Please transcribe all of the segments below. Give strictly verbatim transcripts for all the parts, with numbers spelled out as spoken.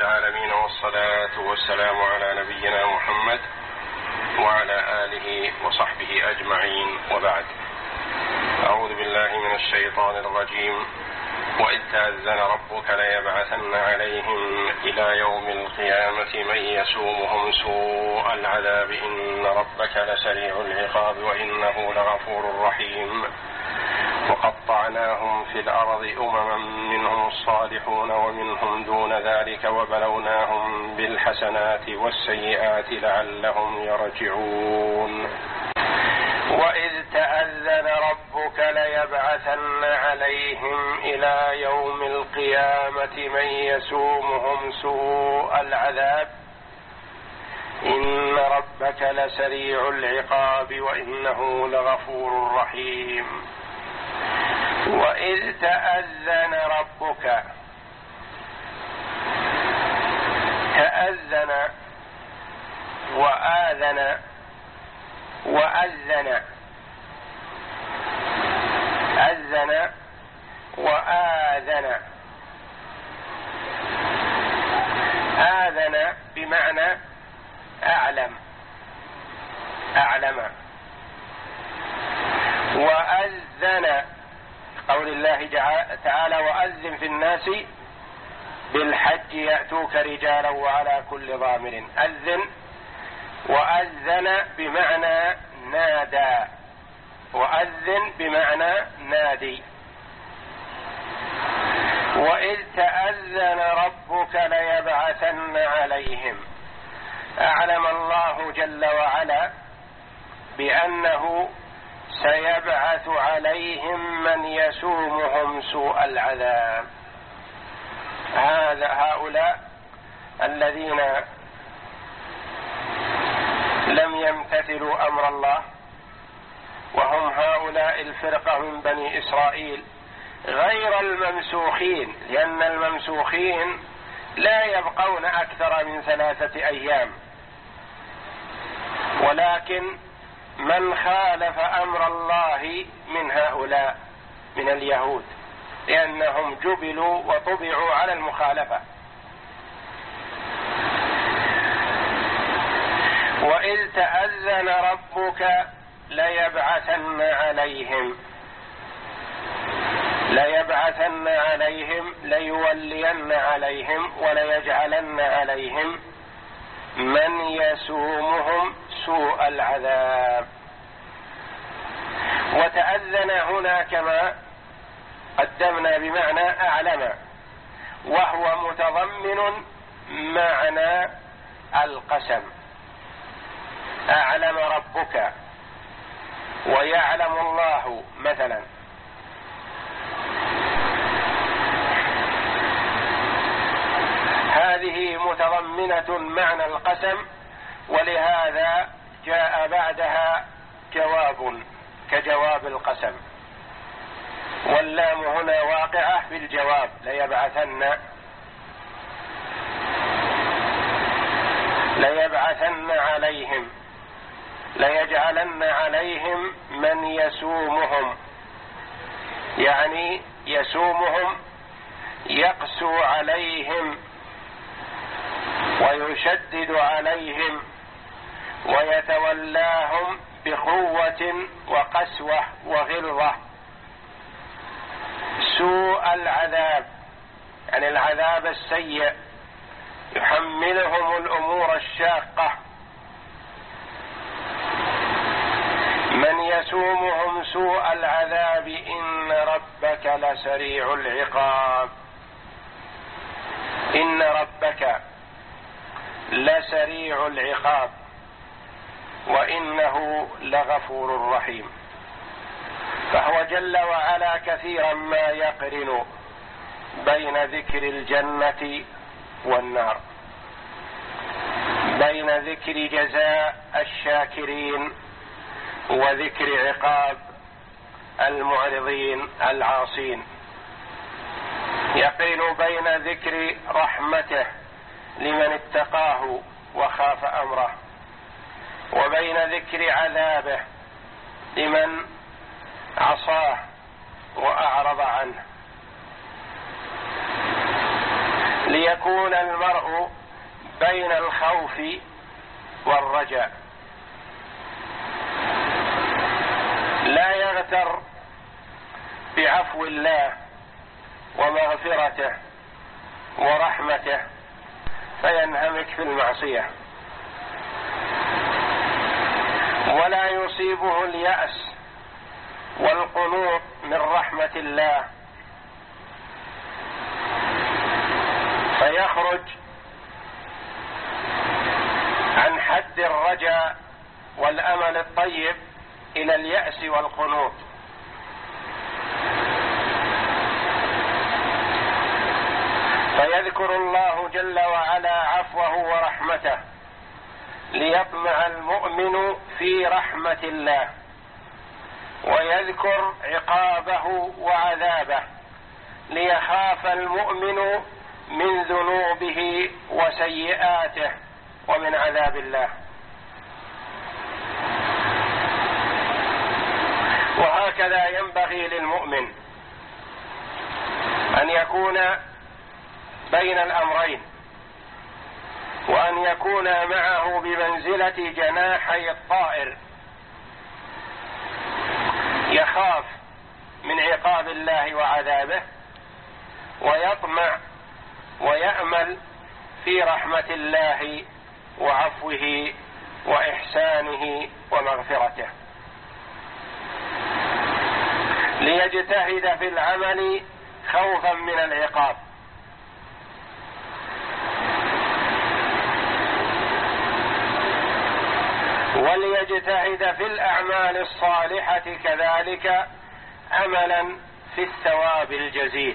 العالمين، والصلاة والسلام على نبينا محمد وعلى آله وصحبه أجمعين، وبعد. أعوذ بالله من الشيطان الرجيم. وإذ تأذن ربك ليبعثن عليهم إلى يوم القيامة من يسومهم سوء العذاب إن ربك لسريع العقاب وإنه لغفور رحيم. وقطعناهم في الأرض أمما منهم الصالحون ومنهم دون ذلك وبلوناهم بالحسنات والسيئات لعلهم يرجعون. وإذ تأذن ربك ليبعثن عليهم إلى يوم القيامة من يسومهم سوء العذاب إن ربك لسريع العقاب وإنه لغفور رحيم. وإذ تأذن ربك، تأذن وآذن وأذن، أذن وآذن. آذن بمعنى أعلم، أعلم. وأذن قول الله تعالى: وأذن في الناس بالحج يأتوك رجالا وعلى كل ضامر. أذن وأذن بمعنى نادى، وأذن بمعنى نادي. وإذ تأذن ربك ليبعثن عليهم، أعلم الله جل وعلا بأنه سيبعث عليهم من يسومهم سوء العذاب. هذا هؤلاء الذين لم يمتثلوا أمر الله، وهم هؤلاء الفرقة من بني إسرائيل غير الممسوخين، لأن الممسوخين لا يبقون أكثر من ثلاثة أيام، ولكن من خالف أمر الله من هؤلاء من اليهود، لأنهم جبلوا وطبعوا على المخالفة. وإذ تأذن ربك ليبعثن عليهم، ليبعثن عليهم ليولين عليهم وليجعلن عليهم من يسومهم سوء العذاب. وتأذن هنا كما قدمنا بمعنى أعلم، وهو متضمن معنى القسم. أعلم ربك ويعلم الله مثلا. هذه متضمنة معنى القسم، ولهذا جاء بعدها جواب كجواب القسم، واللام هنا واقعة بالجواب ليبعثن، ليبعثن عليهم، ليجعلن عليهم من يسومهم، يعني يسومهم يقسو عليهم ويشدد عليهم ويتولاهم بقوة وقسوة وغلظة. سوء العذاب يعني العذاب السيء، يحملهم الأمور الشاقة. من يسومهم سوء العذاب إن ربك لسريع العقاب. إن ربك لسريع العقاب وإنه لغفور رحيم. فهو جل وعلا كثيرا ما يقرن بين ذكر الجنة والنار، بين ذكر جزاء الشاكرين وذكر عقاب المعرضين العاصين، يقرن بين ذكر رحمته لمن اتقاه وخاف أمره، وبين ذكر عذابه لمن عصاه وأعرض عنه. ليكون المرء بين الخوف والرجاء، لا يغتر بعفو الله ومغفرته ورحمته فينهمك في المعصية، ولا يصيبه اليأس والقنوط من رحمة الله فيخرج عن حد الرجاء والأمل الطيب إلى اليأس والقنوط. فيذكر الله جل وعلا عفوه ورحمته ليطمع المؤمن في رحمة الله، ويذكر عقابه وعذابه ليخاف المؤمن من ذنوبه وسيئاته ومن عذاب الله. وهكذا ينبغي للمؤمن أن يكون بين الأمرين، وأن يكون معه بمنزلة جناحي الطائر، يخاف من عقاب الله وعذابه ويطمع ويأمل في رحمة الله وعفوه وإحسانه ومغفرته، ليجتهد في العمل خوفا من العقاب، وليجتهد في الأعمال الصالحة كذلك أملا في الثواب الجزيل.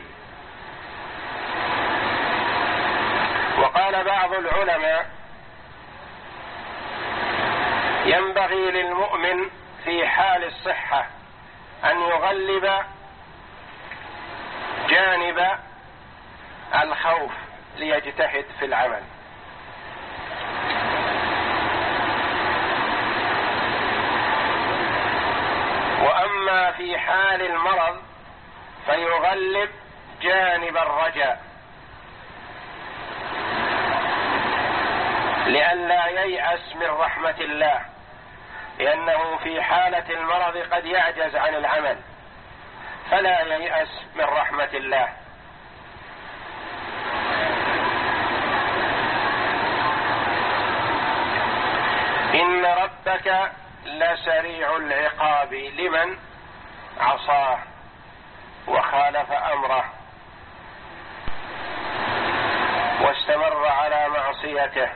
وقال بعض العلماء: ينبغي للمؤمن في حال الصحة أن يغلب جانب الخوف ليجتهد في العمل، وأما في حال المرض فيغلب جانب الرجاء لئلا ييأس من رحمة الله، لأنه في حالة المرض قد يعجز عن العمل، فلا ييأس من رحمة الله. إن ربك لسريع العقاب لمن عصاه وخالف أمره واستمر على معصيته،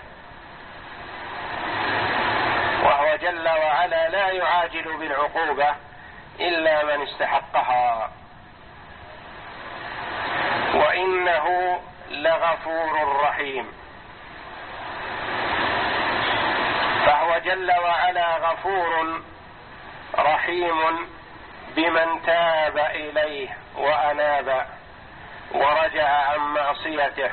وهو جل وعلا لا يعاجل بالعقوبة إلا من استحقها، وإنه لغفور رحيم. فهو جل وعلا غفور رحيم بمن تاب إليه وأناب ورجع عن معصيته،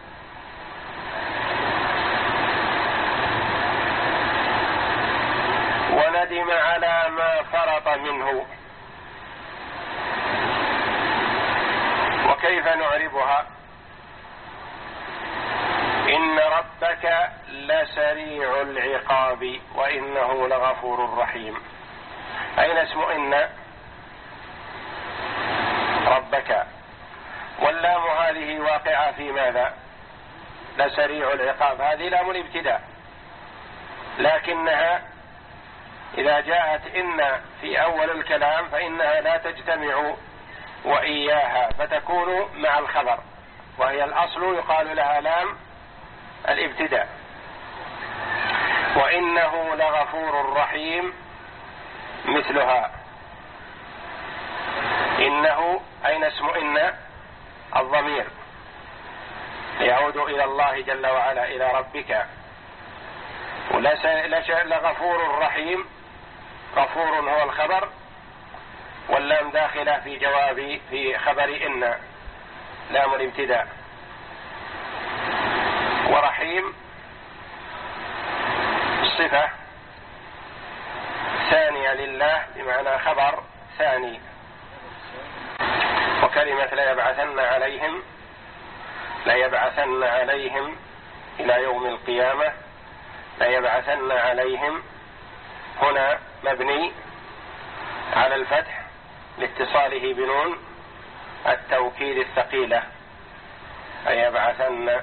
وندم على ما فرط منه. وكيف نعربها؟ إن ربك لسريع العقاب وإنه لغفور رحيم. أين اسم إن؟ ربك، واللام هذه واقعة في ماذا؟ لسريع العقاب، هذه لام الابتداء، لكنها إذا جاءت إن في أول الكلام فإنها لا تجتمع وإياها، فتكون مع الخبر، وهي الأصل يقال لها لام الابتداء. وإنه لغفور رحيم مثلها. إنه أين اسم إن؟ الضمير يعود إلى الله جل وعلا، إلى ربك. لغفور رحيم، غفور هو الخبر، واللام داخلة في جواب في خبر إن، لام الابتداء. ورحيم صفة ثانية لله بمعنى خبر ثاني. وكلمة لا يبعثن عليهم ليبعثن عليهم إلى يوم القيامة. ليبعثن عليهم هنا مبني على الفتح لاتصاله بنون التوكيد الثقيلة، ليبعثن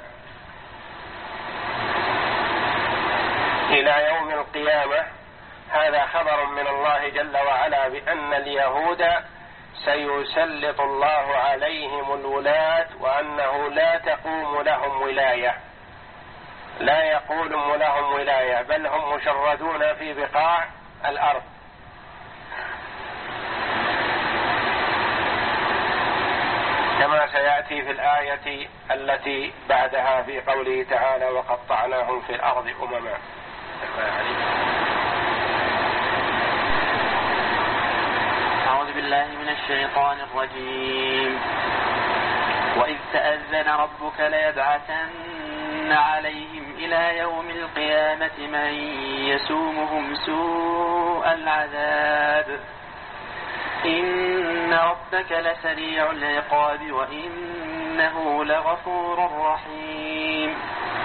إلى يوم القيامة. هذا خبر من الله جل وعلا بأن اليهود سيسلط الله عليهم الولاة، وأنه لا تقوم لهم ولاية، لا يقوم لهم ولاية، بل هم مشردون في بقاع الأرض. كما سيأتي في الآية التي بعدها في قوله تعالى: وقطعناهم في الأرض أمما. أعوذ بالله من الشيطان الرجيم. وإذ تأذن ربك ليبعثن عليهم إلى يوم القيامة من يسومهم سوء العذاب إن ربك لسريع العقاب وإنه لغفور رحيم.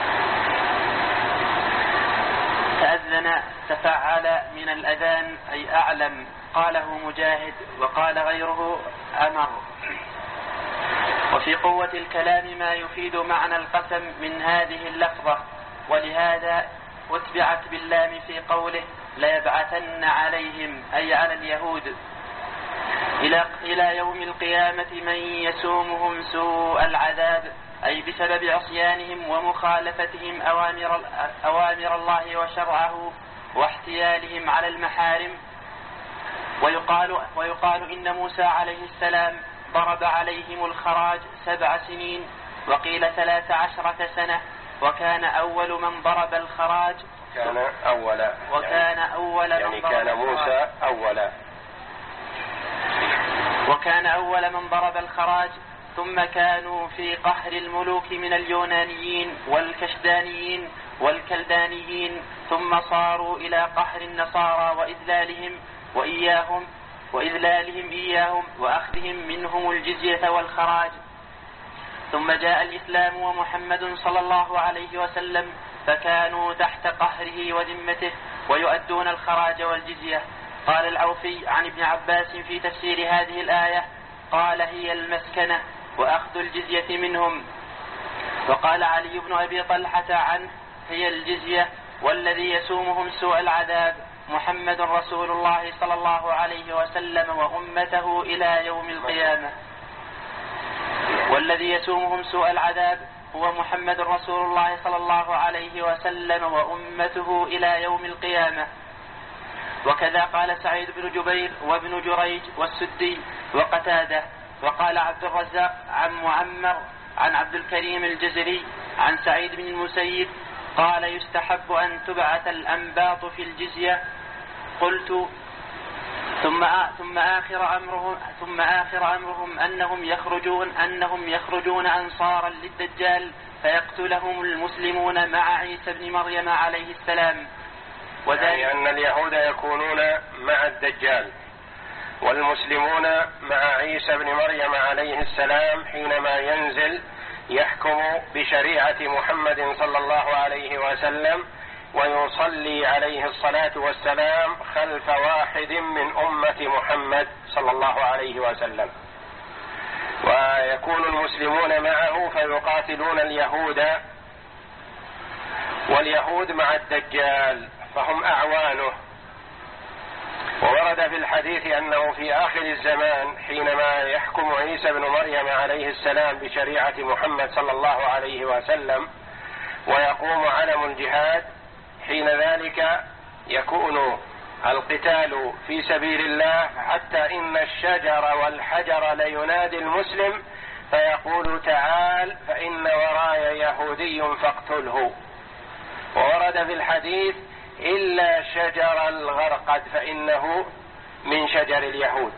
تأذن تفعل من الأذان أي أعلم، قاله مجاهد وقال غيره أمر. وفي قوة الكلام ما يفيد معنى القسم من هذه اللفظة، ولهذا أتبعت باللام في قوله ليبعثن عليهم أي على اليهود إلى إلى يوم القيامة من يسومهم سوء العذاب، أي بسبب عصيانهم ومخالفتهم أوامر, أوامر الله وشرعه واحتيالهم على المحارم. ويقال, ويقال إن موسى عليه السلام ضرب عليهم الخراج سبع سنين، وقيل ثلاث عشرة سنة، وكان أول من ضرب الخراج كان أولا وكان أول يعني من كان موسى أولا وكان أول من ضرب الخراج. ثم كانوا في قهر الملوك من اليونانيين والكشدانيين والكلدانيين، ثم صاروا إلى قهر النصارى وإذلالهم وإياهم وإذلالهم إياهم وأخذهم منهم الجزية والخراج. ثم جاء الإسلام ومحمد صلى الله عليه وسلم، فكانوا تحت قهره وذمته ويؤدون الخراج والجزية. قال العوفي عن ابن عباس في تفسير هذه الآية قال هي المسكنة وأخذ الجزية منهم. وقال علي بن أبي طلحة عنه هي الجزية، والذي يسومهم سوء العذاب محمد رسول الله صلى الله عليه وسلم وأمته إلى يوم القيامة. والذي يسومهم سوء العذاب هو محمد رسول الله صلى الله عليه وسلم وأمته إلى يوم القيامة. وكذا قال سعيد بن جبير وابن جريج والسدي وقتادة. وقال عبد الرزاق عن معمر عن عبد الكريم الجزري عن سعيد بن المسيب قال يستحب أن تبعث الأنباط في الجزية. قلت ثم ثم آخر أمرهم ثم آخر أمرهم أنهم يخرجون أنهم يخرجون أنصارا للدجال فيقتلهم المسلمون مع عيسى بن مريم عليه السلام. يعني أن اليهود يكونون مع الدجال والمسلمون مع عيسى بن مريم عليه السلام حينما ينزل يحكم بشريعة محمد صلى الله عليه وسلم ويصلي عليه الصلاة والسلام خلف واحد من أمة محمد صلى الله عليه وسلم، ويكون المسلمون معه فيقاتلون اليهود، واليهود مع الدجال فهم أعوانه. وورد في الحديث أنه في آخر الزمان حينما يحكم عيسى بن مريم عليه السلام بشريعة محمد صلى الله عليه وسلم ويقوم علم الجهاد، حين ذلك يكون القتال في سبيل الله حتى إن الشجر والحجر لينادي المسلم فيقول تعال فإن وراي يهودي فاقتله. وورد في الحديث إلا شجر الغرقد فإنه من شجر اليهود.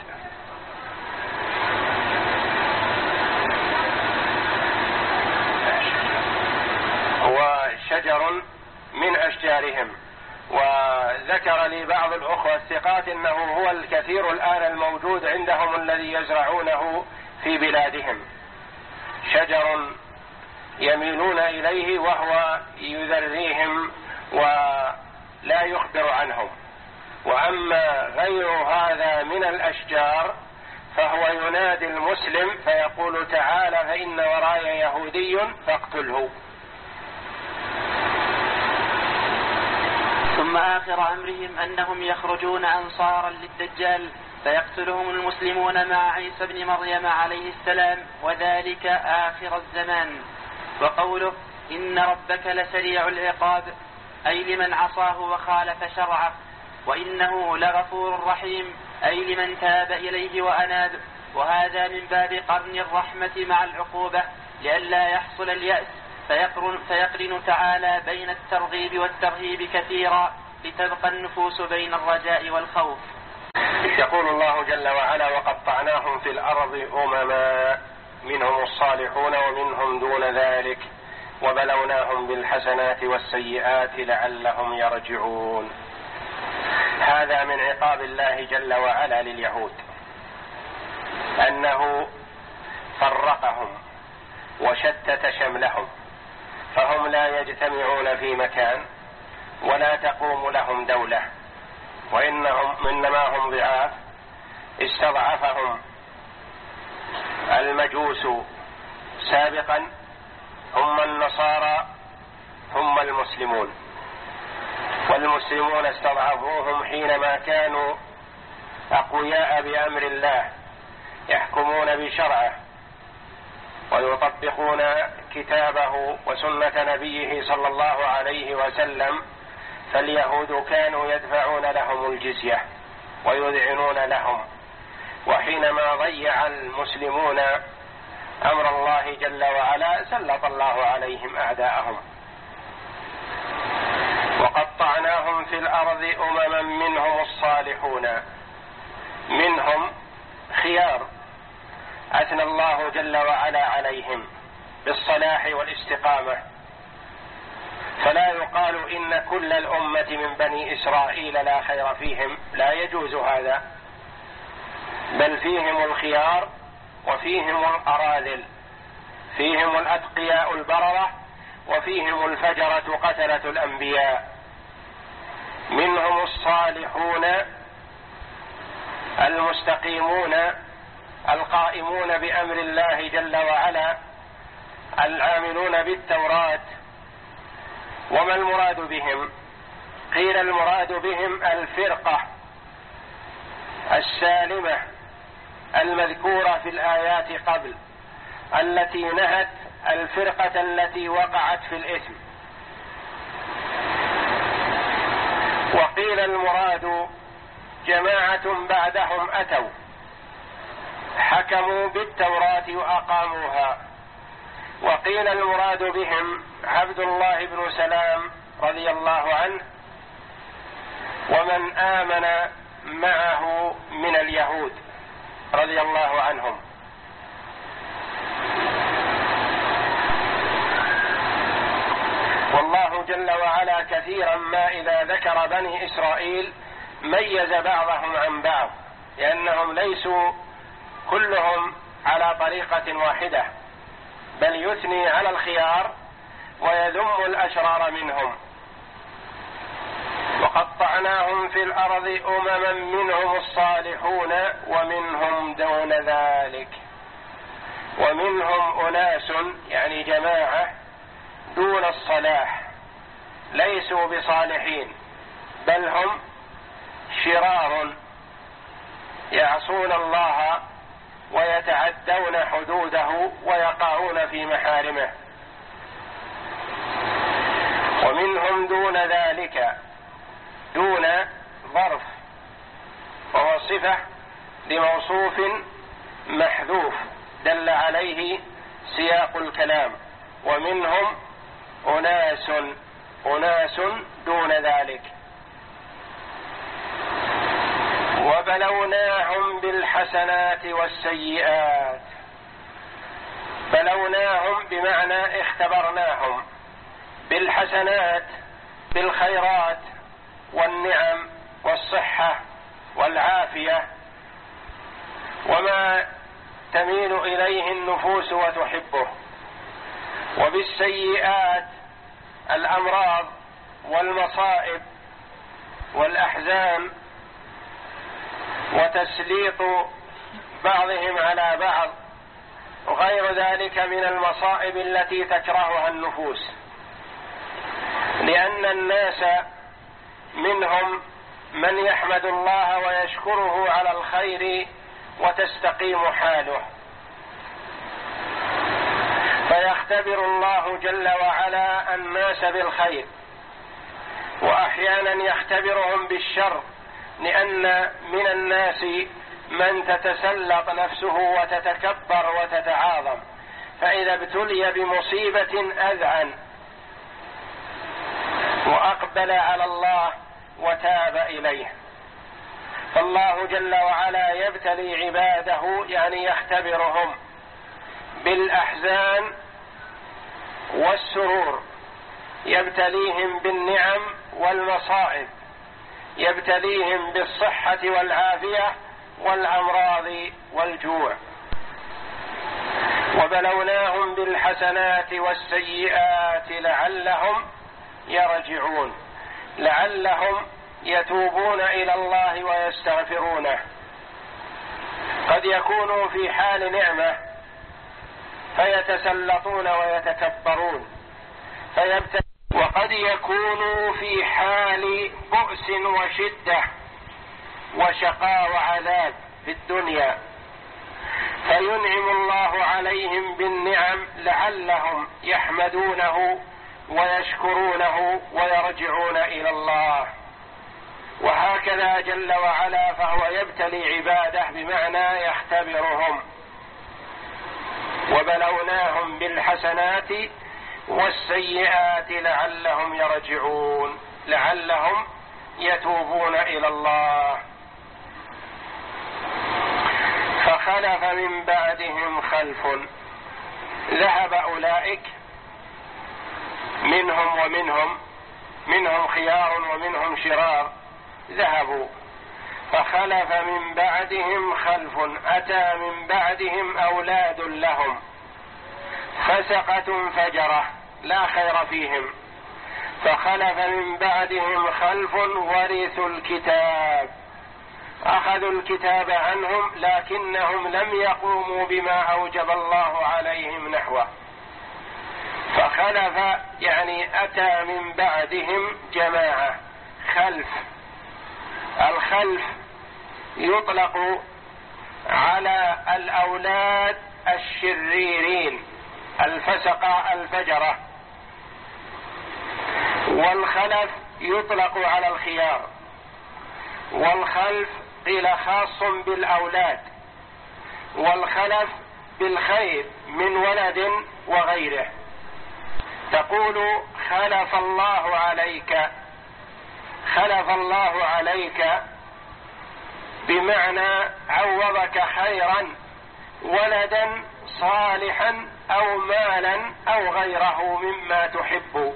هو شجر من أشجارهم. وذكر لي بعض الأخوة الثقات أنه هو الكثير الآن الموجود عندهم الذي يزرعونه في بلادهم، شجر يميلون إليه وهو يذريهم ولا يخبر عنهم. وأما غير هذا من الأشجار فهو ينادي المسلم فيقول تعالى فإن وراي يهودي فاقتله. ثم آخر أمرهم أنهم يخرجون أنصارا للدجال فيقتلهم المسلمون مع عيسى بن مريم عليه السلام، وذلك آخر الزمان. وقوله إن ربك لسريع العقاب أي لمن عصاه وخالف شرعه، وإنه لغفور رحيم أي لمن تاب إليه وأناب. وهذا من باب قرن الرحمة مع العقوبة لئلا يحصل اليأس، فيقرن, فيقرن تعالى بين الترغيب والترهيب كثيرا لتبقى النفوس بين الرجاء والخوف. يقول الله جل وعلا وقطعناهم في الأرض أمما منهم الصالحون ومنهم دون ذلك وبلوناهم بالحسنات والسيئات لعلهم يرجعون. هذا من عقاب الله جل وعلا لليهود، أنه فرقهم وشتت شملهم، فهم لا يجتمعون في مكان ولا تقوم لهم دولة، وإنهم إنما هم ضعاف. استضعفهم المجوس سابقا، هم النصارى هم المسلمون، والمسلمون استضعفوهم حينما كانوا أقوياء بأمر الله يحكمون بشرعه ويطبقون كتابه وسنة نبيه صلى الله عليه وسلم، فاليهود كانوا يدفعون لهم الجزية ويذعنون لهم. وحينما ضيع المسلمون أمر الله جل وعلا سلط الله عليهم أعداءهم. وقطعناهم في الأرض أمما منهم الصالحون، منهم خيار أثنى الله جل وعلا عليهم بالصلاح والاستقامة، فلا يقال إن كل الأمة من بني إسرائيل لا خير فيهم، لا يجوز هذا، بل فيهم الخيار وفيهم الأراذل، فيهم الأتقياء البررة وفيهم الفجرة قتلة الأنبياء. منهم الصالحون المستقيمون القائمون بأمر الله جل وعلا العاملون بالتوراة. وما المراد بهم؟ قيل المراد بهم الفرقة السالمة المذكورة في الآيات قبل، التي نهت الفرقة التي وقعت في الإثم. وقيل المراد جماعة بعدهم أتوا حكموا بالتوراة وأقاموها. وقيل المراد بهم عبد الله بن سلام رضي الله عنه ومن آمن معه من اليهود رضي الله عنهم. والله جل وعلا كثيرا ما إذا ذكر بني إسرائيل ميز بعضهم عن بعض، لأنهم ليسوا كلهم على طريقة واحدة، بل يثني على الخيار ويذم الأشرار منهم. وقطعناهم في الأرض أمما منهم الصالحون ومنهم دون ذلك، ومنهم أناس يعني جماعة دون الصلاح ليسوا بصالحين، بل هم شرار يعصون الله ويتعدون حدوده ويقعون في محارمه. ومنهم دون ذلك، دون ظرف وهو صفة لموصوف محذوف دل عليه سياق الكلام. ومنهم أناس أناس دون ذلك. وبلوناهم بالحسنات والسيئات. بلوناهم بمعنى اختبرناهم بالحسنات بالخيرات والنعم والصحة والعافية وما تميل إليه النفوس وتحبه، وبالسيئات الأمراض والمصائب والأحزان وتسليط بعضهم على بعض وغير ذلك من المصائب التي تكرهها النفوس، لأن الناس منهم من يحمد الله ويشكره على الخير وتستقيم حاله، فيختبر الله جل وعلا الناس بالخير، وأحيانا يختبرهم بالشر، لأن من الناس من تتسلط نفسه وتتكبر وتتعاظم، فإذا ابتلي بمصيبة أذعن وأقبل على الله وتاب إليه. فالله جل وعلا يبتلي عباده، يعني يختبرهم بالأحزان والسرور، يبتليهم بالنعم والمصائب، يبتليهم بالصحة والعافية والأمراض والجوع. وبلوناهم بالحسنات والسيئات لعلهم يرجعون، لعلهم يتوبون إلى الله ويستغفرونه. قد يكونوا في حال نعمة فيتسلطون ويتكبرون فيبتلون، وقد يكونوا في حال بؤس وشدة وشقاء وعذاب في الدنيا فينعم الله عليهم بالنعم لعلهم يحمدونه ويشكرونه ويرجعون إلى الله. وهكذا جل وعلا فهو يبتلي عباده بمعنى يختبرهم. وبلوناهم بالحسنات والسيئات لعلهم يرجعون، لعلهم يتوبون إلى الله. فخلف من بعدهم خلف، ذهب أولئك منهم ومنهم، منهم خيار ومنهم شرار، ذهبوا. فخلف من بعدهم خلف، أتى من بعدهم أولاد لهم فسقة فجرة لا خير فيهم. فخلف من بعدهم خلف ورثوا الكتاب، أخذوا الكتاب عنهم لكنهم لم يقوموا بما أوجب الله عليهم نحوه. فخلف يعني أتى من بعدهم جماعة خلف. الخلف يطلق على الأولاد الشريرين الفسقة الفجرة، والخلف يطلق على الخيار. والخلف قيل خاص بالأولاد، والخلف بالخير من ولد وغيره. تقول خلف الله عليك، خلف الله عليك بمعنى عوضك خيرا، ولدا صالحا أو مالا أو غيره مما تحب.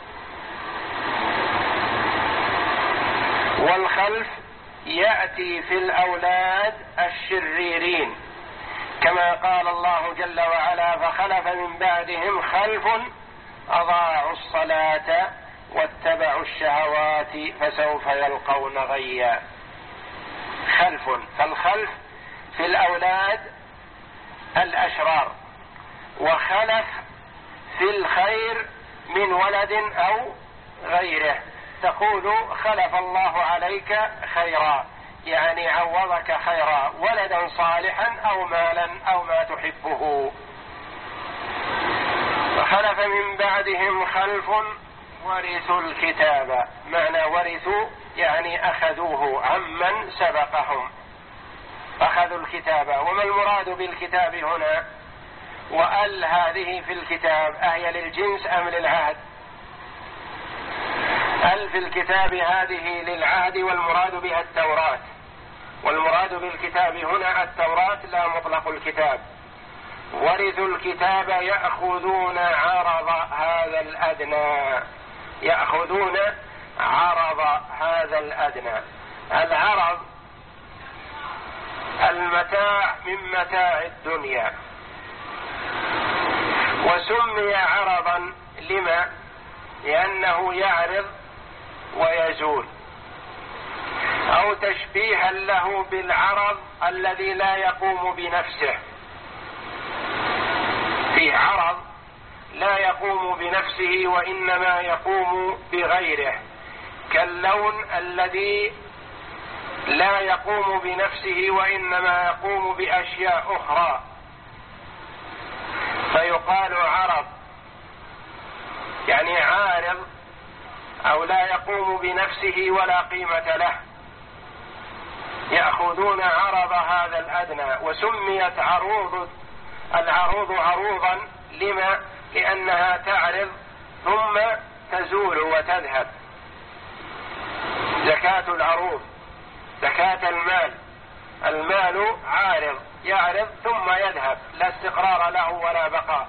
والخلف يأتي في الأولاد الشريرين كما قال الله جل وعلا فخلف من بعدهم خلف أضاعوا الصلاة واتبعوا الشهوات فسوف يلقون غيا. خلف، فالخلف في الأولاد الأشرار، وخلف في الخير من ولد أو غيره. تقول خلف الله عليك خيرا، يعني عوضك خيرا، ولدا صالحا أو مالا أو ما تحبه. وخلف من بعدهم خلف ورثوا الكتاب، معنى ورثوا يعني أخذوه عمن سبقهم، أخذوا الكتاب. وما المراد بالكتاب هنا؟ وأل هذه في الكتاب أهي للجنس أم للعهد؟ أل في الكتاب هذه للعهد والمراد بها التوراة، والمراد بالكتاب هنا التوراة لا مطلق الكتاب. ورثوا الكتاب يأخذون عرض هذا الأدنى، يأخذون عرض هذا الأدنى. العرض المتاع من متاع الدنيا، وسمي عرضا لما؟ لأنه يعرض ويزول، أو تشبيها له بالعرض الذي لا يقوم بنفسه. فيه عرض لا يقوم بنفسه وإنما يقوم بغيره، كاللون الذي لا يقوم بنفسه وإنما يقوم بأشياء أخرى، فيقال عرض، يعني عارض أو لا يقوم بنفسه ولا قيمة له. يأخذون عرض هذا الأدنى. وسميت عروض العروض عروضا لما؟ لأنها تعرض ثم تزول وتذهب. زكاة العروض، زكاة المال، المال عارض يعرض ثم يذهب، لا استقرار له ولا بقاء.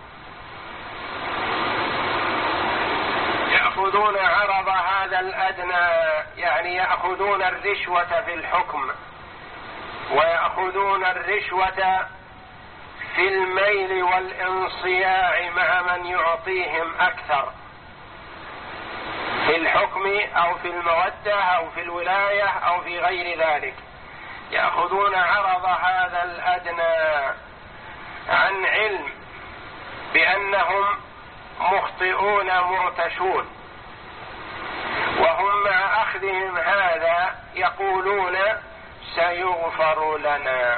يأخذون عرض هذا الأدنى، يعني يأخذون الرشوة في الحكم، ويأخذون الرشوة في الميل والانصياع مع من يعطيهم أكثر، في الحكم أو في المودة أو في الولاية أو في غير ذلك. يأخذون عرض هذا الأدنى عن علم بأنهم مخطئون مرتشون، وهم مع أخذهم هذا يقولون سيغفر لنا.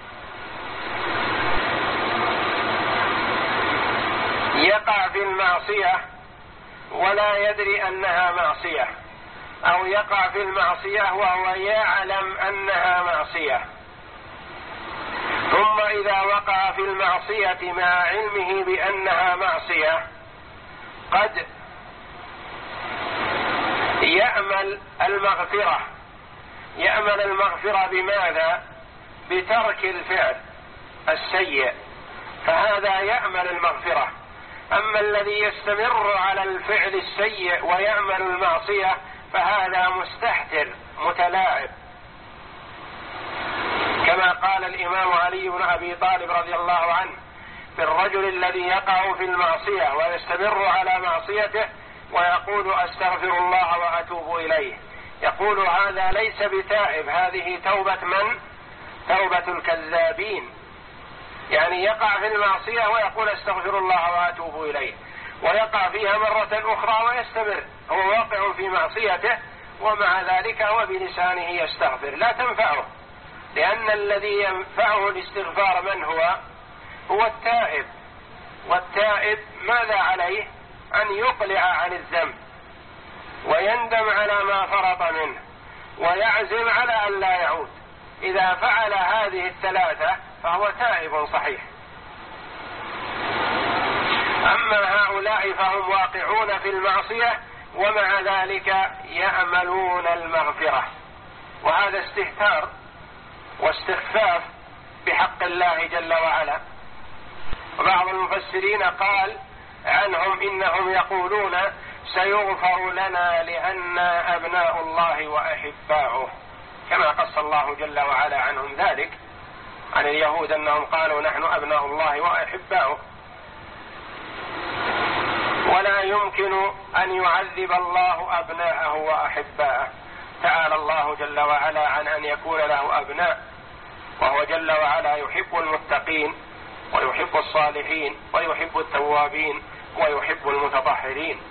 يقع في المعصية ولا يدري أنها معصية، أو يقع في المعصية وهو يعلم أنها معصية، ثم إذا وقع في المعصية مع علمه بأنها معصية قد يأمل المغفرة. يأمل المغفرة بماذا؟ بترك الفعل السيء، فهذا يأمل المغفرة. أما الذي يستمر على الفعل السيء ويأمل المعصية فهذا مستهتر متلاعب، كما قال الإمام علي بن أبي طالب رضي الله عنه في الرجل الذي يقع في المعصية ويستمر على معصيته ويقول أستغفر الله وأتوب إليه، يقول هذا ليس بتائب، هذه توبة من؟ توبة الكذابين. يعني يقع في المعصية ويقول أستغفر الله وأتوب إليه، ويقع فيها مرة أخرى ويستمر، هو واقع في معصيته ومع ذلك هو بلسانه يستغفر، لا تنفعه، لأن الذي ينفعه الاستغفار من هو؟ هو التائب. والتائب ماذا عليه؟ أن يقلع عن الذنب ويندم على ما فرط منه ويعزم على أن لا يعود. إذا فعل هذه الثلاثة فهو تائب صحيح. أما هؤلاء فهم واقعون في المعصية ومع ذلك يأملون المغفرة، وهذا استهتار واستخفاف بحق الله جل وعلا. وبعض المفسرين قال عنهم إنهم يقولون سيغفر لنا لأننا أبناء الله وأحباؤه، كما قص الله جل وعلا عنهم ذلك عن اليهود أنهم قالوا نحن أبناء الله وأحباؤه. ولا يمكن أن يعذب الله أبناءه وأحباءه، تعالى الله جل وعلا عن أن يكون له أبناء، وهو جل وعلا يحب المتقين ويحب الصالحين ويحب التوابين ويحب المتطهرين.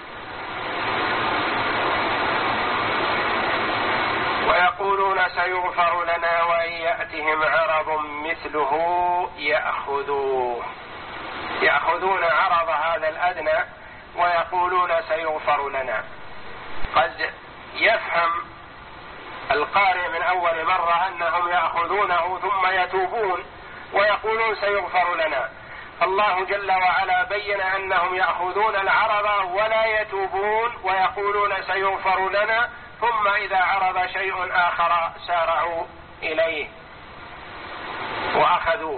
ويقولون سيغفر لنا وإن يأتهم عرض مثله يأخذوه. يأخذون عرض هذا الأدنى ويقولون سيغفر لنا. قد يفهم القارئ من أول مرة أنهم يأخذونه ثم يتوبون ويقولون سيغفر لنا. الله جل وعلا بين أنهم يأخذون العرض ولا يتوبون ويقولون سيغفر لنا، ثم إذا عرض شيء آخر سارعوا إليه وأخذوه.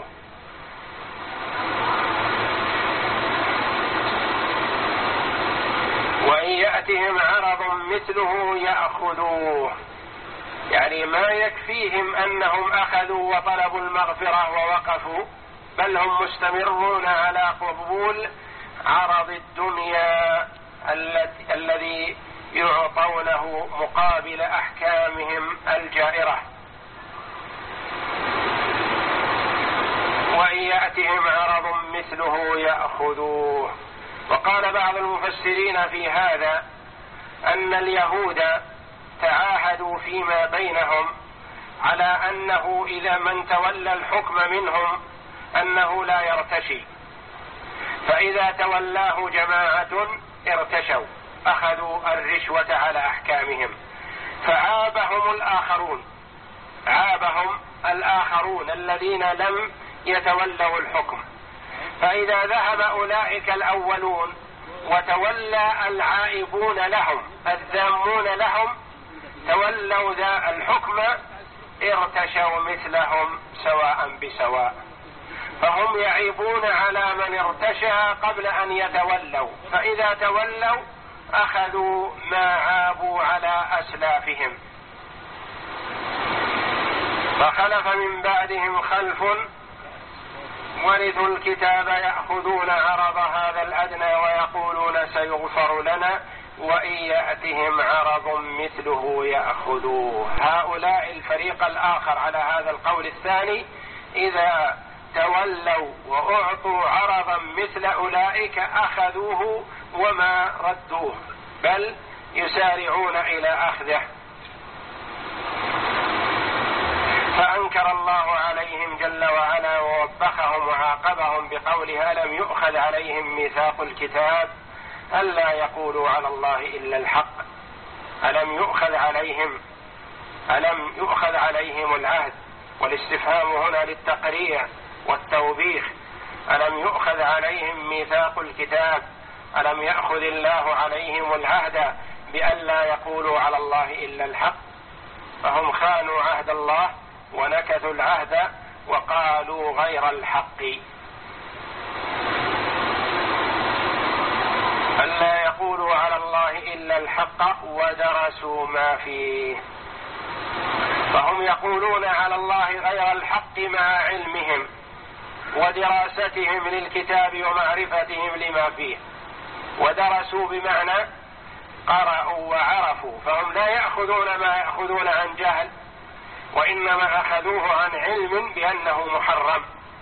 وإن يأتهم عرض مثله يأخذوه، يعني ما يكفيهم أنهم أخذوا وطلبوا المغفرة ووقفوا، بل هم مستمرون على قبول عرض الدنيا الذي يعطونه مقابل أحكامهم الجائرة. وإن يأتهم عرض مثله يأخذوه. وقال بعض المفسرين في هذا أن اليهود تعاهدوا فيما بينهم على أنه إذا من تولى الحكم منهم أنه لا يرتشي، فإذا تولاه جماعة ارتشوا أخذوا الرشوة على أحكامهم، فعابهم الآخرون عابهم الآخرون الذين لم يتولوا الحكم. فإذا ذهب أولئك الأولون وتولى العائبون لهم الذامون لهم تولوا ذا الحكم ارتشوا مثلهم سواء بسواء، فهم يعيبون على من ارتشى قبل أن يتولوا، فإذا تولوا أخذوا ما عابوا على أسلافهم. فخلف من بعدهم خلف ورثوا الكتاب يأخذون عرض هذا الأدنى ويقولون سيغفر لنا وإن يأتهم عرض مثله يأخذوه. هؤلاء الفريق الآخر على هذا القول الثاني إذا تولوا وأعطوا عرضا مثل أولئك أخذوه وما ردوه، بل يسارعون إلى أخذه. فأنكر الله عليهم جل وعلا ووبخهم وعاقبهم بقوله ألم يؤخذ عليهم ميثاق الكتاب ألا يقولوا على الله إلا الحق. ألم يؤخذ عليهم ألم يؤخذ عليهم العهد، والاستفهام هنا للتقريع والتوبيخ. ألم يؤخذ عليهم ميثاق الكتاب، ألم يأخذ الله عليهم العهد بألا يقولوا على الله إلا الحق، فهم خانوا عهد الله ونكثوا العهد وقالوا غير الحق. ألا يقولوا على الله إلا الحق ودرسوا ما فيه، فهم يقولون على الله غير الحق مع علمهم ودراستهم للكتاب ومعرفتهم لما فيه. ودرسوا بمعنى قرأوا وعرفوا، فهم لا يأخذون ما يأخذون عن جهل، وإنما أخذوه عن علم بأنه محرم.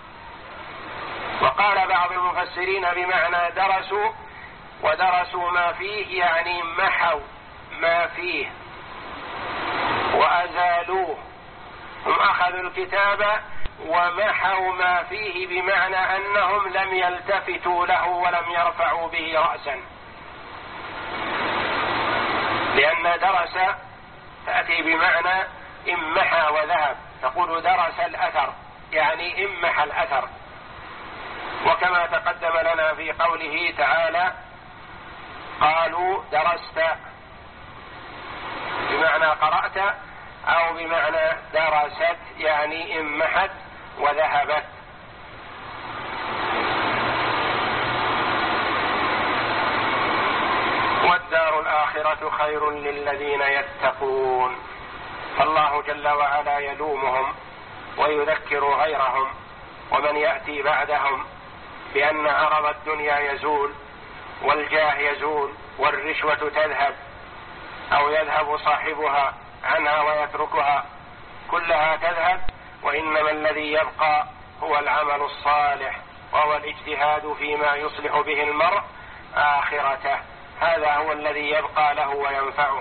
وقال بعض المفسرين بمعنى درسوا، ودرسوا ما فيه يعني محوا ما فيه وأزالوه. هم أخذوا الكتاب ومحوا ما فيه بمعنى أنهم لم يلتفتوا له ولم يرفعوا به رأسا، لأن درس تأتي بمعنى امحى وذهب، تقول درس الأثر يعني امحى الأثر. وكما تقدم لنا في قوله تعالى قالوا درست بمعنى قرأت أو بمعنى درست يعني امحت وذهبت. والدار الآخرة خير للذين يتقون. فالله جل وعلا يلومهم ويذكر غيرهم ومن يأتي بعدهم بأن عرض الدنيا يزول والجاه يزول والرشوة تذهب أو يذهب صاحبها عنها ويتركها، كلها تذهب، وإنما الذي يبقى هو العمل الصالح وهو الاجتهاد فيما يصلح به المرء آخرته، هذا هو الذي يبقى له وينفعه.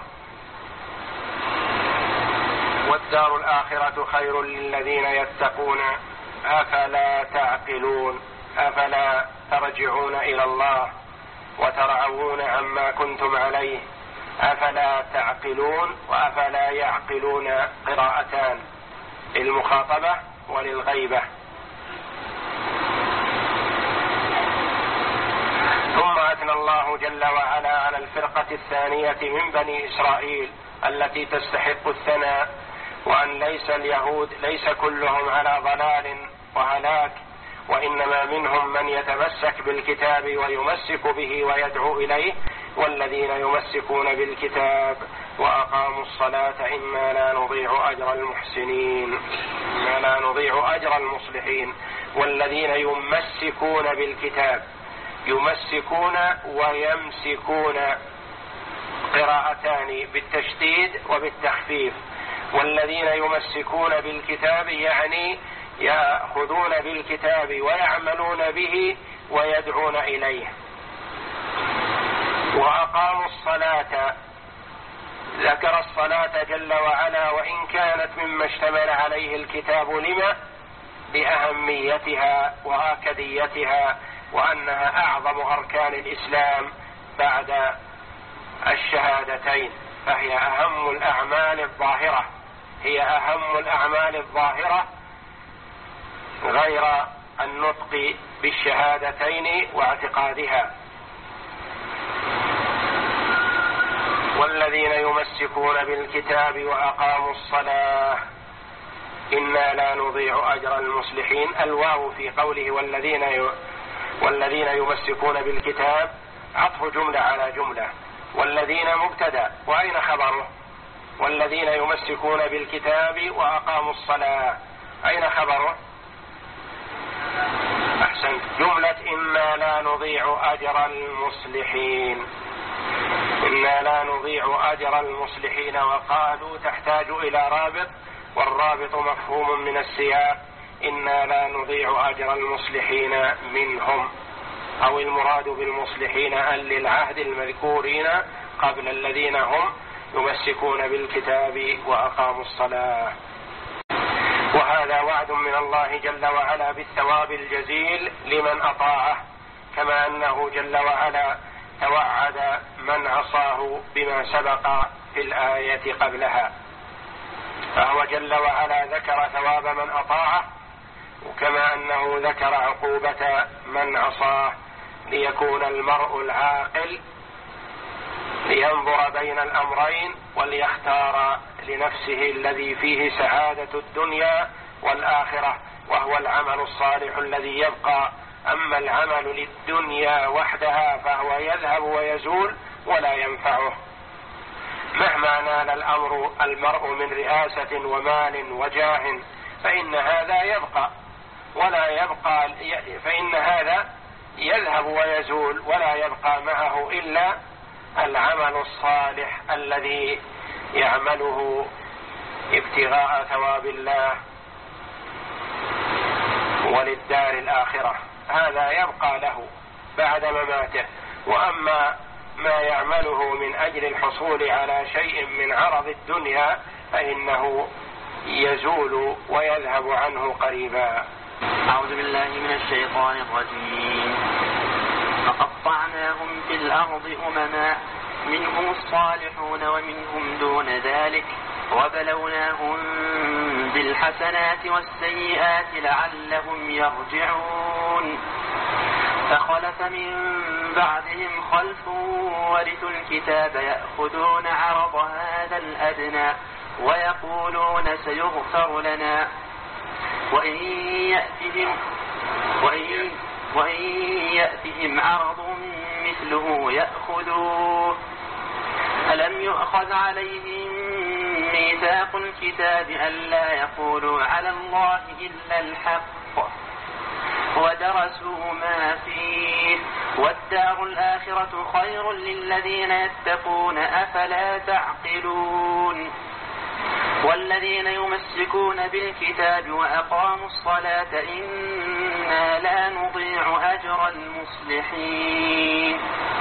والدار الآخرة خير للذين يتقون أفلا تعقلون. أفلا ترجعون إلى الله وترعون عما كنتم عليه. أفلا تعقلون وأفلا يعقلون قراءتان للمخاطبة وللغيبة. ثم أثنى الله جل وعلا على الفرقة الثانية من بني إسرائيل التي تستحق الثناء، وأن ليس اليهود ليس كلهم على ضلال وهلاك، وإنما منهم من يتمسك بالكتاب ويمسك به ويدعو إليه، والذين يمسكون بالكتاب وأقاموا الصلاة إنا لا نضيع أجر المحسنين إنا لا نضيع أجر المصلحين. والذين يمسكون بالكتاب، يمسكون ويمسكون قراءتان بالتشديد وبالتخفيف. والذين يمسكون بالكتاب يعني يأخذون بالكتاب ويعملون به ويدعون إليه. وأقاموا الصلاة، ذكر الصلاة جل وعلا وإن كانت مما اشتمل عليه الكتاب، لما؟ لأهميتها وآكديتها، وأنها أعظم أركان الإسلام بعد الشهادتين، فهي أهم الأعمال الظاهرة، هي أهم الأعمال الظاهرة غير النطق بالشهادتين واعتقادها. والذين يمسكون بالكتاب وأقاموا الصلاة إنا لا نضيع أجر المصلحين. الواو في قوله والذين ي... والذين يمسكون بالكتاب عطف جملة على جملة، والذين مبتدأ، وأين خبره؟ والذين يمسكون بالكتاب وأقاموا الصلاة، أين خبره؟ أحسنت، جملة إنا لا نضيع أجر المصلحين، إنا لا نضيع أجر المصلحين. وقالوا تحتاج إلى رابط، والرابط مفهوم من السياق، إنا لا نضيع أجر المصلحين منهم، أو المراد بالمصلحين أهل العهد المذكورين قبل الذين هم يمسكون بالكتاب وأقاموا الصلاة. وهذا وعد من الله جل وعلا بالثواب الجزيل لمن أطاعه، كما أنه جل وعلا توعد من عصاه بما سبق في الآية قبلها. فهو جل وعلا ذكر ثواب من أطاعه، وكما أنه ذكر عقوبة من عصاه، ليكون المرء العاقل لينظر بين الأمرين وليختار لنفسه الذي فيه سعادة الدنيا والآخرة، وهو العمل الصالح الذي يبقى. أما العمل للدنيا وحدها فهو يذهب ويزول ولا ينفعه، مهما نال الأمر المرء من رئاسة ومال وجاه فإن هذا يبقى ولا يبقى، فإن هذا يذهب ويزول ولا يبقى معه إلا العمل الصالح الذي يعمله ابتغاء ثواب الله وللدار الآخرة، هذا يبقى له بعد مماته. وأما ما يعمله من أجل الحصول على شيء من عرض الدنيا فإنه يزول ويذهب عنه قريبا. أعوذ بالله من الشيطان الرجيم. فقطعناهم في الأرض أمما منهم الصالحون ومنهم دون ذلك وبلوناهم بالحسنات والسيئات لعلهم يرجعون. فخلف من بعدهم خلف ورثوا الكتاب يأخذون عرض هذا الأدنى ويقولون سيغفر لنا وإن يأتهم, وإن وإن يأتهم عرض مثله يأخذوه. ألم يؤخذ عليهم ميثاق الكتاب ألا يقولوا على الله إلا الحق ودرسوا ما فيه والدار الآخرة خير للذين يتقون أفلا تعقلون. والذين يمسكون بالكتاب وأقاموا الصلاة إنا لا نضيع أجر المصلحين.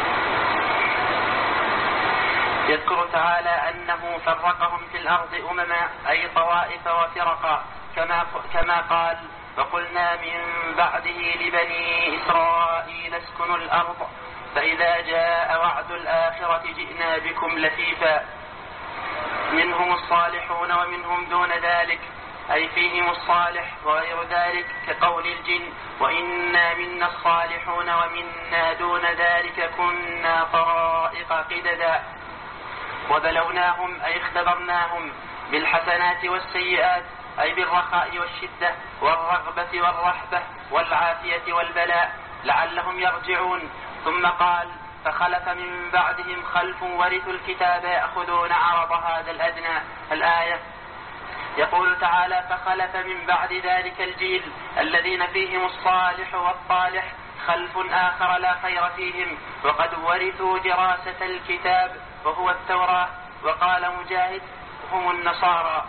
يذكر تعالى أنه فرقهم في الأرض أمما أي طوائف وفرقا، كما, كما قال فقلنا من بعده لبني إسرائيل اسكنوا الأرض فإذا جاء وعد الآخرة جئنا بكم لفيفا. منهم الصالحون ومنهم دون ذلك أي فيهم الصالح وغير ذلك، كقول الجن وإنا منا الصالحون ومنا دون ذلك كنا طرائق قددا. وبلوناهم أي اختبرناهم بالحسنات والسيئات أي بالرخاء والشدة والرغبة والرحبة والعافية والبلاء لعلهم يرجعون. ثم قال فخلف من بعدهم خلف ورثوا الكتاب يأخذون عرض هذا الأدنى الآية. يقول تعالى: فخلف من بعد ذلك الجيل الذين فيهم الصالح والطالح خلف آخر لا خير فيهم وقد ورثوا دراسة الكتاب وهو التوراة. وقال مجاهد: هم النصارى.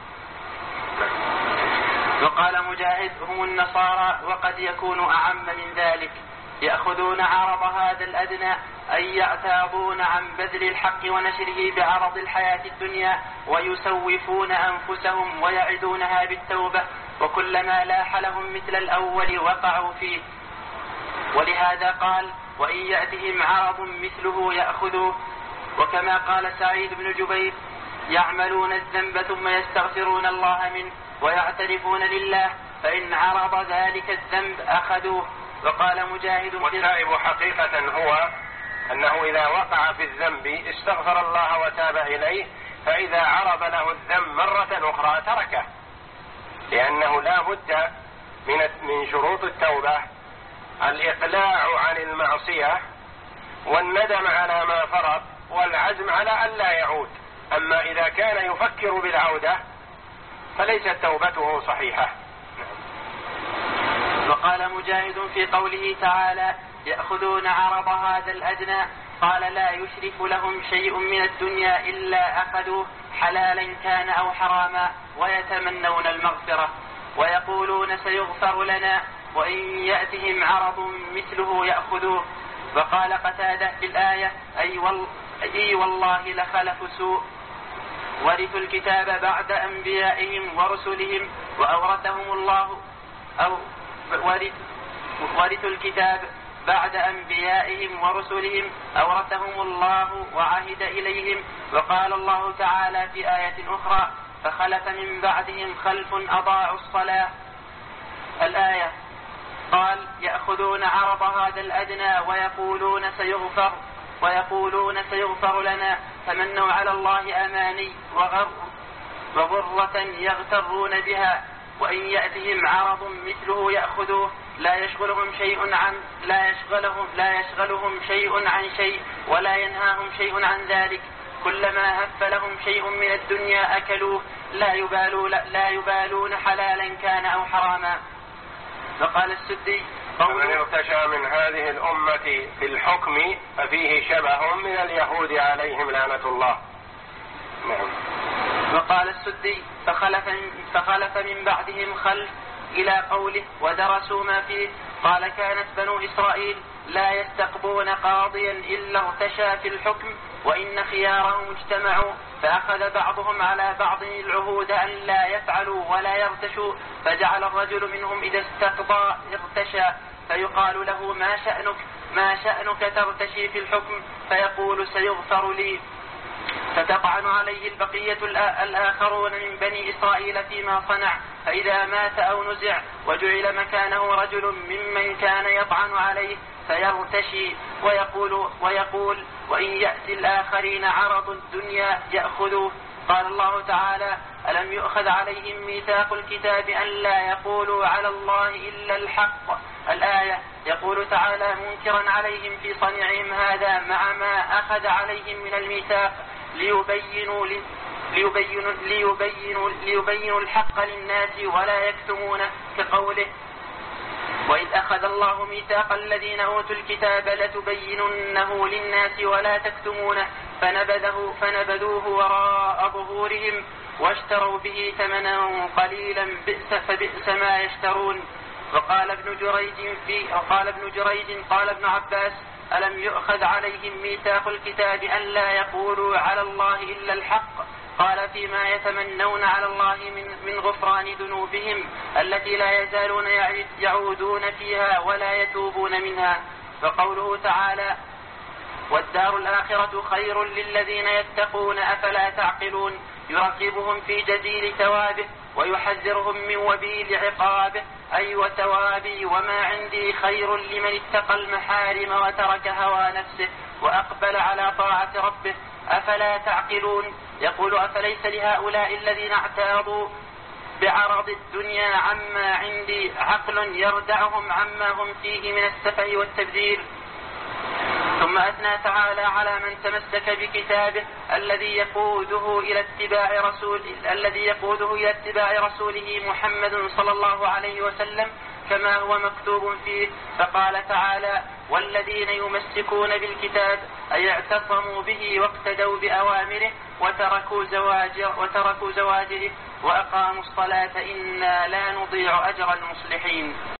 وقال مجاهد: هم النصارى. وقد يكون أعم من ذلك: يأخذون عرض هذا الأدنى، أي يعتاضون عن بذل الحق ونشره بعرض الحياة الدنيا، ويسوفون أنفسهم ويعدونها بالتوبة، وكلما لاح لهم مثل الأول وقعوا فيه. ولهذا قال: وإن يأتهم عرض مثله يأخذوه. وكما قال سعيد بن جبير: يعملون الذنب ثم يستغفرون الله منه ويعترفون لله، فإن عرض ذلك الذنب أخذوه. وقال مجاهد: والتائب حقيقة هو أنه إذا وقع في الذنب استغفر الله وتاب إليه، فإذا عرض له الذنب مرة أخرى تركه، لأنه لا بد من من شروط التوبة الإقلاع عن المعصية والندم على ما فرط والعزم على أن لا يعود. أما إذا كان يفكر بالعودة فليست توبته صحيحة. وقال مجاهد في قوله تعالى: يأخذون عرض هذا الأدنى، قال: لا يشرف لهم شيء من الدنيا إلا أخذوه حلالا كان أو حراما، ويتمنون المغفرة ويقولون سيغفر لنا، وإن يأتهم عرض مثله يأخذوه. وقال قتادة في الآية: أي, وال... أي والله لخلف سوء، ورثوا الكتاب بعد أنبيائهم ورسلهم وأورثهم الله أو ورثوا الكتاب بعد أنبيائهم ورسلهم أورثهم الله وعهد إليهم. وقال الله تعالى في آية أخرى: فخلف من بعدهم خلف أضاعوا الصلاة. الآية. قال: يأخذون عرض هذا الأدنى ويقولون سيغفر ويقولون سيغفر لنا، تمنوا على الله أماني وغر وغرة يغترون بها، وإن يأتهم عرض مثله يأخذوه، لا يشغلهم شيء عن لا يشغلهم لا يشغلهم شيء عن شيء ولا ينهاهم شيء عن ذلك، كلما هف لهم شيء من الدنيا أكلوه، لا يبالون لا يبالون حلالا كان أو حراما. فقال السدي: ومن ارتشى من هذه الأمة في الحكم ففيه شبه من اليهود عليهم لعنة الله. نعم. وقال السدي: فخلف, فخلف من بعدهم خلف إلى قوله: ودرسوا ما فيه. قال: كانت بنو إسرائيل لا يستقبون قاضيا إلا ارتشى في الحكم، وإن خيارهم اجتمعوا، فأخذ بعضهم على بعض العهود أن لا يفعلوا ولا يرتشوا، فجعل الرجل منهم إذا استقضى ارتشى، فيقال له: ما شأنك ما شأنك ترتشي في الحكم؟ فيقول: سيغفر لي. فتطعن عليه البقية الآخرون من بني إسرائيل فيما صنع، فإذا مات أو نزع وجعل مكانه رجل ممن كان يطعن عليه فيرتشي ويقول, ويقول وإن يأتي الآخرين عرض الدنيا يأخذوه. قال الله تعالى: ألم يؤخذ عليهم ميثاق الكتاب أن لا يقولوا على الله إلا الحق. الآية. يقول تعالى منكرا عليهم في صنيعهم هذا مع ما أخذ عليهم من الميثاق ليبينوا ليبينوا ليبينوا ليبينوا الحق للناس ولا يكتمونه، كقوله: وإذ أخذ الله ميثاق الذين أوتوا الكتاب لتبيننه للناس ولا تكتمونه فنبذه فنبذوه وراء ظهورهم واشتروا به ثمنا قليلا بئس فبئس ما يشترون. وقال ابن جريج في وقال ابن جريج قال ابن عباس: ألم يؤخذ عليهم ميثاق الكتاب أن لا يقولوا على الله إلا الحق؟ قال: فيما يتمنون على الله من, من غفران ذنوبهم التي لا يزالون يعودون فيها ولا يتوبون منها. وقوله تعالى: والدار الآخرة خير للذين يتقون أفلا تعقلون، يرغبهم في جزيل ثوابه ويحذرهم من وبيل عقابه، أي وثوابي وما عندي خير لمن اتقى المحارم وترك هوى نفسه وأقبل على طاعة ربه، أفلا تعقلون. يقول: أفليس لهؤلاء الذين اعتاضوا بعرض الدنيا عما عندي عقل يردعهم عما هم فيه من السفه والتبذير؟ ثم أثنى تعالى على من تمسك بكتابه الذي يقوده إلى اتباع رسول الذي يقوده إلى اتباع رسوله محمد صلى الله عليه وسلم كما هو مكتوب فيه، فقال تعالى: والذين يمسكون بالكتاب أي اعتصموا به واقتدوا بأوامره وتركوا زواجر وتركوا زواجره وأقاموا الصلاة إنا لا نضيع أجر المصلحين.